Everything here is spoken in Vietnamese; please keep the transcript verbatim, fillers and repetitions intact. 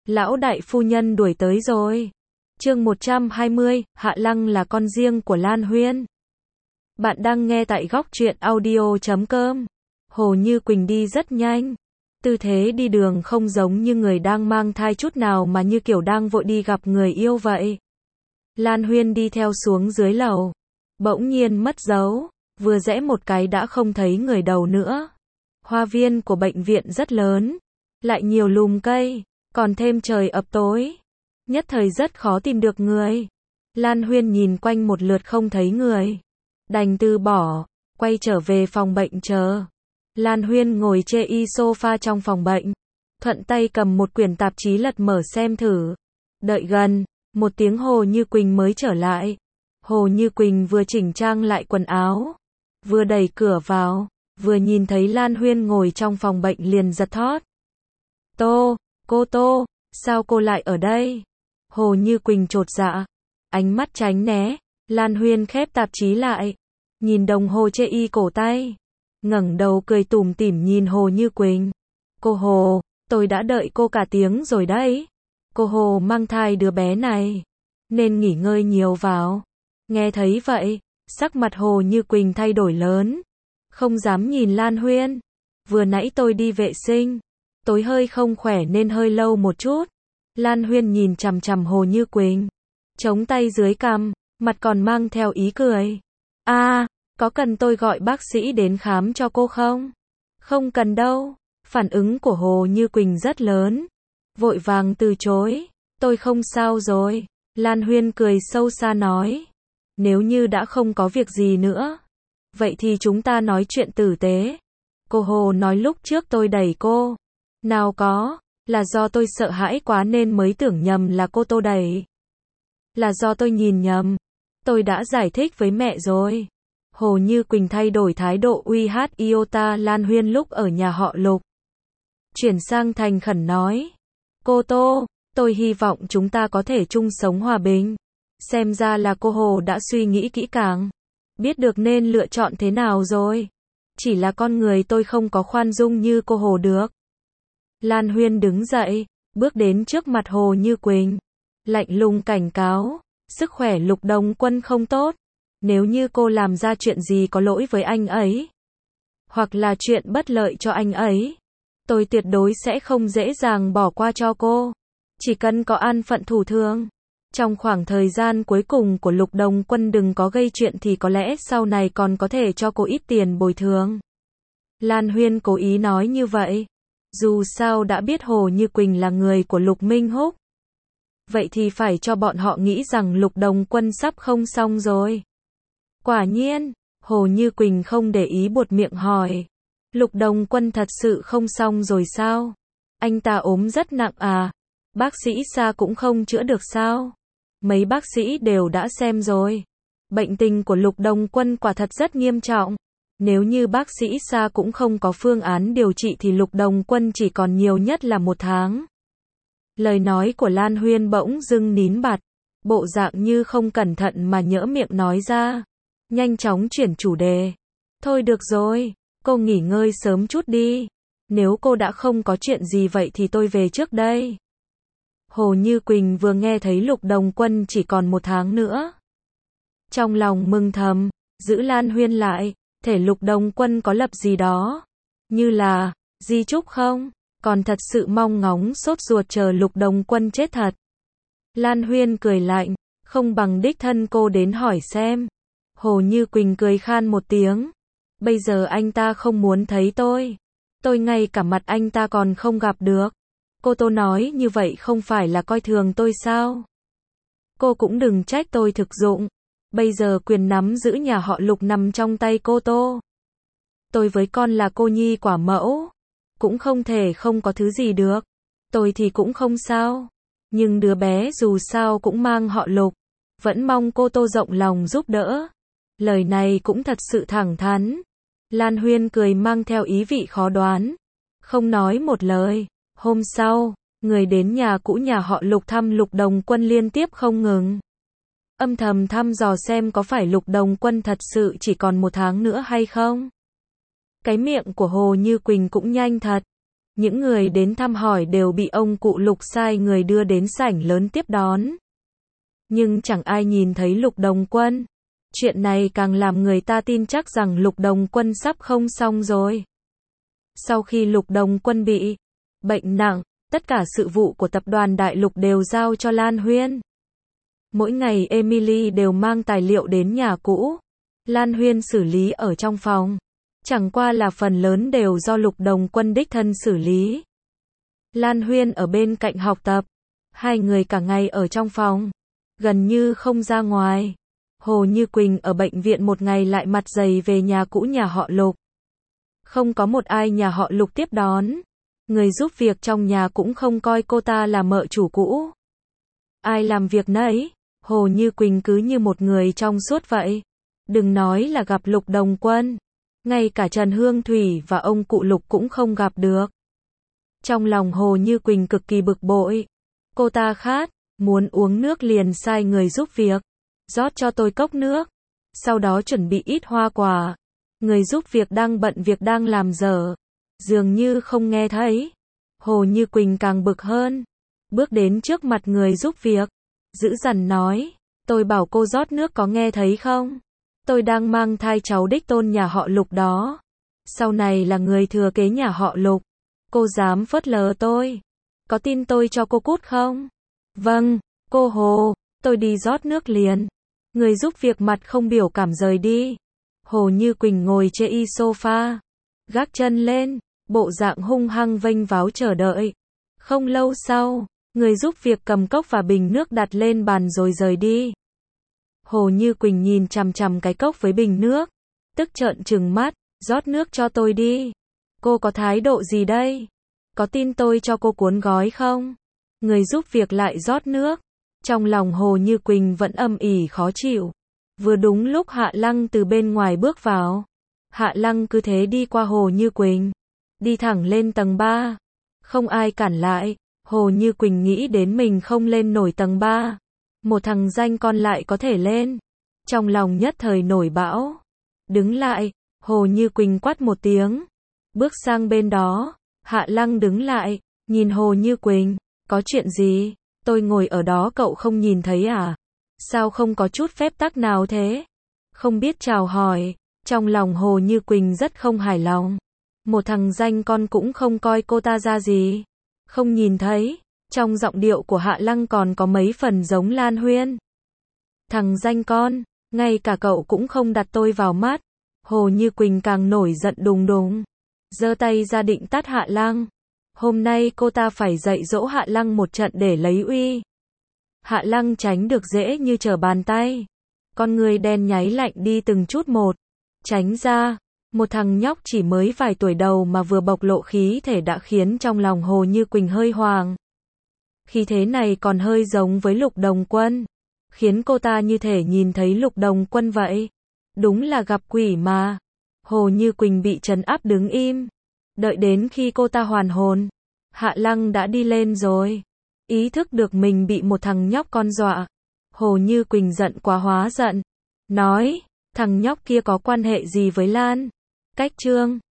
Lão đại phu nhân đuổi tới rồi. Chương một trăm hai mươi, Hạ Lăng là con riêng của Lan Huyên. Bạn đang nghe tại góc truyện audio chấm com. Hồ Như Quỳnh đi rất nhanh. Tư thế đi đường không giống như người đang mang thai chút nào mà như kiểu đang vội đi gặp người yêu vậy. Lan Huyên đi theo xuống dưới lầu. Bỗng nhiên mất dấu. Vừa rẽ một cái đã không thấy người đầu nữa. Hoa viên của bệnh viện rất lớn. Lại nhiều lùm cây. Còn thêm trời ập tối. Nhất thời rất khó tìm được người. Lan Huyên nhìn quanh một lượt không thấy người. Đành từ bỏ. Quay trở về phòng bệnh chờ. Lan Huyên ngồi chê y sofa trong phòng bệnh. Thuận tay cầm một quyển tạp chí lật mở xem thử. Đợi gần. Một tiếng Hồ Như Quỳnh mới trở lại. Hồ Như Quỳnh vừa chỉnh trang lại quần áo. Vừa đẩy cửa vào. Vừa nhìn thấy Lan Huyên ngồi trong phòng bệnh liền giật thót. Tô, cô Tô, sao cô lại ở đây? Hồ Như Quỳnh chột dạ. Ánh mắt tránh né. Lan Huyên khép tạp chí lại. Nhìn đồng hồ chê y cổ tay. Ngẩng đầu cười tủm tỉm nhìn Hồ Như Quỳnh. Cô Hồ, tôi đã đợi cô cả tiếng rồi đấy. Cô Hồ mang thai đứa bé này. Nên nghỉ ngơi nhiều vào. Nghe thấy vậy, sắc mặt Hồ Như Quỳnh thay đổi lớn. Không dám nhìn Lan Huyên. Vừa nãy tôi đi vệ sinh. Tối hơi không khỏe nên hơi lâu một chút. Lan Huyên nhìn chằm chằm Hồ Như Quỳnh. Chống tay dưới cằm, mặt còn mang theo ý cười. À, có cần tôi gọi bác sĩ đến khám cho cô không? Không cần đâu. Phản ứng của Hồ Như Quỳnh rất lớn. Vội vàng từ chối. Tôi không sao rồi. Lan Huyên cười sâu xa nói. Nếu như đã không có việc gì nữa. Vậy thì chúng ta nói chuyện tử tế. Cô Hồ nói lúc trước tôi đẩy cô. Nào có, là do tôi sợ hãi quá nên mới tưởng nhầm là cô Tô đẩy. Là do tôi nhìn nhầm. Tôi đã giải thích với mẹ rồi. Hồ Như Quỳnh thay đổi thái độ uy hát iota Lan Huyên lúc ở nhà họ Lục. Chuyển sang thành khẩn nói. Cô Tô, tôi hy vọng chúng ta có thể chung sống hòa bình. Xem ra là cô Hồ đã suy nghĩ kỹ càng. Biết được nên lựa chọn thế nào rồi. Chỉ là con người tôi không có khoan dung như cô Hồ được. Lan Huyên đứng dậy, bước đến trước mặt Hồ Như Quỳnh. Lạnh lùng cảnh cáo, sức khỏe Lục Đồng Quân không tốt. Nếu như cô làm ra chuyện gì có lỗi với anh ấy, hoặc là chuyện bất lợi cho anh ấy, tôi tuyệt đối sẽ không dễ dàng bỏ qua cho cô. Chỉ cần có an phận thủ thường. Trong khoảng thời gian cuối cùng của Lục Đồng Quân đừng có gây chuyện thì có lẽ sau này còn có thể cho cô ít tiền bồi thường. Lan Huyên cố ý nói như vậy. Dù sao đã biết Hồ Như Quỳnh là người của Lục Minh Húc. Vậy thì phải cho bọn họ nghĩ rằng Lục Đồng Quân sắp không xong rồi. Quả nhiên, Hồ Như Quỳnh không để ý buột miệng hỏi. Lục Đồng Quân thật sự không xong rồi sao? Anh ta ốm rất nặng à? Bác sĩ Sa cũng không chữa được sao? Mấy bác sĩ đều đã xem rồi. Bệnh tình của Lục Đồng Quân quả thật rất nghiêm trọng. Nếu như bác sĩ Sa cũng không có phương án điều trị thì Lục Đồng Quân chỉ còn nhiều nhất là một tháng. Lời nói của Lan Huyên bỗng dưng nín bặt. Bộ dạng như không cẩn thận mà nhỡ miệng nói ra. Nhanh chóng chuyển chủ đề. Thôi được rồi, cô nghỉ ngơi sớm chút đi. Nếu cô đã không có chuyện gì vậy thì tôi về trước đây. Hồ Như Quỳnh vừa nghe thấy Lục Đồng Quân chỉ còn một tháng nữa. Trong lòng mừng thầm, giữ Lan Huyên lại, thể Lục Đồng Quân có lập gì đó. Như là, di chúc không? Còn thật sự mong ngóng sốt ruột chờ Lục Đồng Quân chết thật. Lan Huyên cười lạnh, không bằng đích thân cô đến hỏi xem. Hồ Như Quỳnh cười khan một tiếng. Bây giờ anh ta không muốn thấy tôi. Tôi ngay cả mặt anh ta còn không gặp được. Cô Tô nói như vậy không phải là coi thường tôi sao? Cô cũng đừng trách tôi thực dụng. Bây giờ quyền nắm giữ nhà họ Lục nằm trong tay cô Tô. Tôi với con là cô nhi quả mẫu. Cũng không thể không có thứ gì được. Tôi thì cũng không sao. Nhưng đứa bé dù sao cũng mang họ Lục. Vẫn mong cô Tô rộng lòng giúp đỡ. Lời này cũng thật sự thẳng thắn. Lan Huyên cười mang theo ý vị khó đoán. Không nói một lời. Hôm sau, người đến nhà cũ nhà họ Lục thăm Lục Đồng Quân liên tiếp không ngừng. Âm thầm thăm dò xem có phải Lục Đồng Quân thật sự chỉ còn một tháng nữa hay không. Cái miệng của Hồ Như Quỳnh cũng nhanh thật. Những người đến thăm hỏi đều bị ông cụ Lục sai người đưa đến sảnh lớn tiếp đón. Nhưng chẳng ai nhìn thấy Lục Đồng Quân. Chuyện này càng làm người ta tin chắc rằng Lục Đồng Quân sắp không xong rồi. Sau khi Lục Đồng Quân bị bệnh nặng, tất cả sự vụ của tập đoàn Đại Lục đều giao cho Lan Huyên. Mỗi ngày Emily đều mang tài liệu đến nhà cũ. Lan Huyên xử lý ở trong phòng. Chẳng qua là phần lớn đều do Lục Đồng Quân đích thân xử lý. Lan Huyên ở bên cạnh học tập. Hai người cả ngày ở trong phòng. Gần như không ra ngoài. Hồ Như Quỳnh ở bệnh viện một ngày lại mặt dày về nhà cũ nhà họ Lục. Không có một ai nhà họ Lục tiếp đón. Người giúp việc trong nhà cũng không coi cô ta là mợ chủ cũ. Ai làm việc nấy. Hồ Như Quỳnh cứ như một người trong suốt vậy. Đừng nói là gặp Lục Đồng Quân. Ngay cả Trần Hương Thủy và ông cụ Lục cũng không gặp được. Trong lòng Hồ Như Quỳnh cực kỳ bực bội. Cô ta khát, muốn uống nước liền sai người giúp việc. Rót cho tôi cốc nước. Sau đó chuẩn bị ít hoa quả. Người giúp việc đang bận việc đang làm dở. Dường như không nghe thấy. Hồ Như Quỳnh càng bực hơn. Bước đến trước mặt người giúp việc. Dữ dằn nói. Tôi bảo cô rót nước có nghe thấy không? Tôi đang mang thai cháu đích tôn nhà họ Lục đó. Sau này là người thừa kế nhà họ Lục. Cô dám phớt lờ tôi. Có tin tôi cho cô cút không? Vâng, cô Hồ. Tôi đi rót nước liền. Người giúp việc mặt không biểu cảm rời đi. Hồ Như Quỳnh ngồi trên y sofa. Gác chân lên. Bộ dạng hung hăng vênh váo chờ đợi. Không lâu sau, người giúp việc cầm cốc và bình nước đặt lên bàn rồi rời đi. Hồ Như Quỳnh nhìn chằm chằm cái cốc với bình nước. Tức trợn trừng mắt. Rót nước cho tôi đi. Cô có thái độ gì đây? Có tin tôi cho cô cuốn gói không? Người giúp việc lại rót nước. Trong lòng Hồ Như Quỳnh vẫn âm ỉ khó chịu. Vừa đúng lúc Hạ Lăng từ bên ngoài bước vào. Hạ Lăng cứ thế đi qua Hồ Như Quỳnh. Đi thẳng lên tầng ba. Không ai cản lại. Hồ Như Quỳnh nghĩ đến mình không lên nổi tầng ba. Một thằng danh con lại có thể lên. Trong lòng nhất thời nổi bão. Đứng lại. Hồ Như Quỳnh quát một tiếng. Bước sang bên đó. Hạ Lăng đứng lại. Nhìn Hồ Như Quỳnh. Có chuyện gì? Tôi ngồi ở đó cậu không nhìn thấy à? Sao không có chút phép tắc nào thế? Không biết chào hỏi. Trong lòng Hồ Như Quỳnh rất không hài lòng. Một thằng danh con cũng không coi cô ta ra gì. Không nhìn thấy. Trong giọng điệu của Hạ Lăng còn có mấy phần giống Lan Huyên. Thằng danh con, ngay cả cậu cũng không đặt tôi vào mắt. Hồ Như Quỳnh càng nổi giận đùng đùng. Giơ tay ra định tát Hạ Lăng. Hôm nay cô ta phải dạy dỗ Hạ Lăng một trận để lấy uy. Hạ Lăng tránh được dễ như trở bàn tay. Con người đen nháy lạnh đi từng chút một. Tránh ra. Một thằng nhóc chỉ mới vài tuổi đầu mà vừa bộc lộ khí thể đã khiến trong lòng Hồ Như Quỳnh hơi hoang. Khí thế này còn hơi giống với Lục Đồng Quân. Khiến cô ta như thể nhìn thấy Lục Đồng Quân vậy. Đúng là gặp quỷ mà. Hồ Như Quỳnh bị trấn áp đứng im. Đợi đến khi cô ta hoàn hồn. Hạ Lăng đã đi lên rồi. Ý thức được mình bị một thằng nhóc con dọa. Hồ Như Quỳnh giận quá hóa giận. Nói, thằng nhóc kia có quan hệ gì với Lan? Cách trương.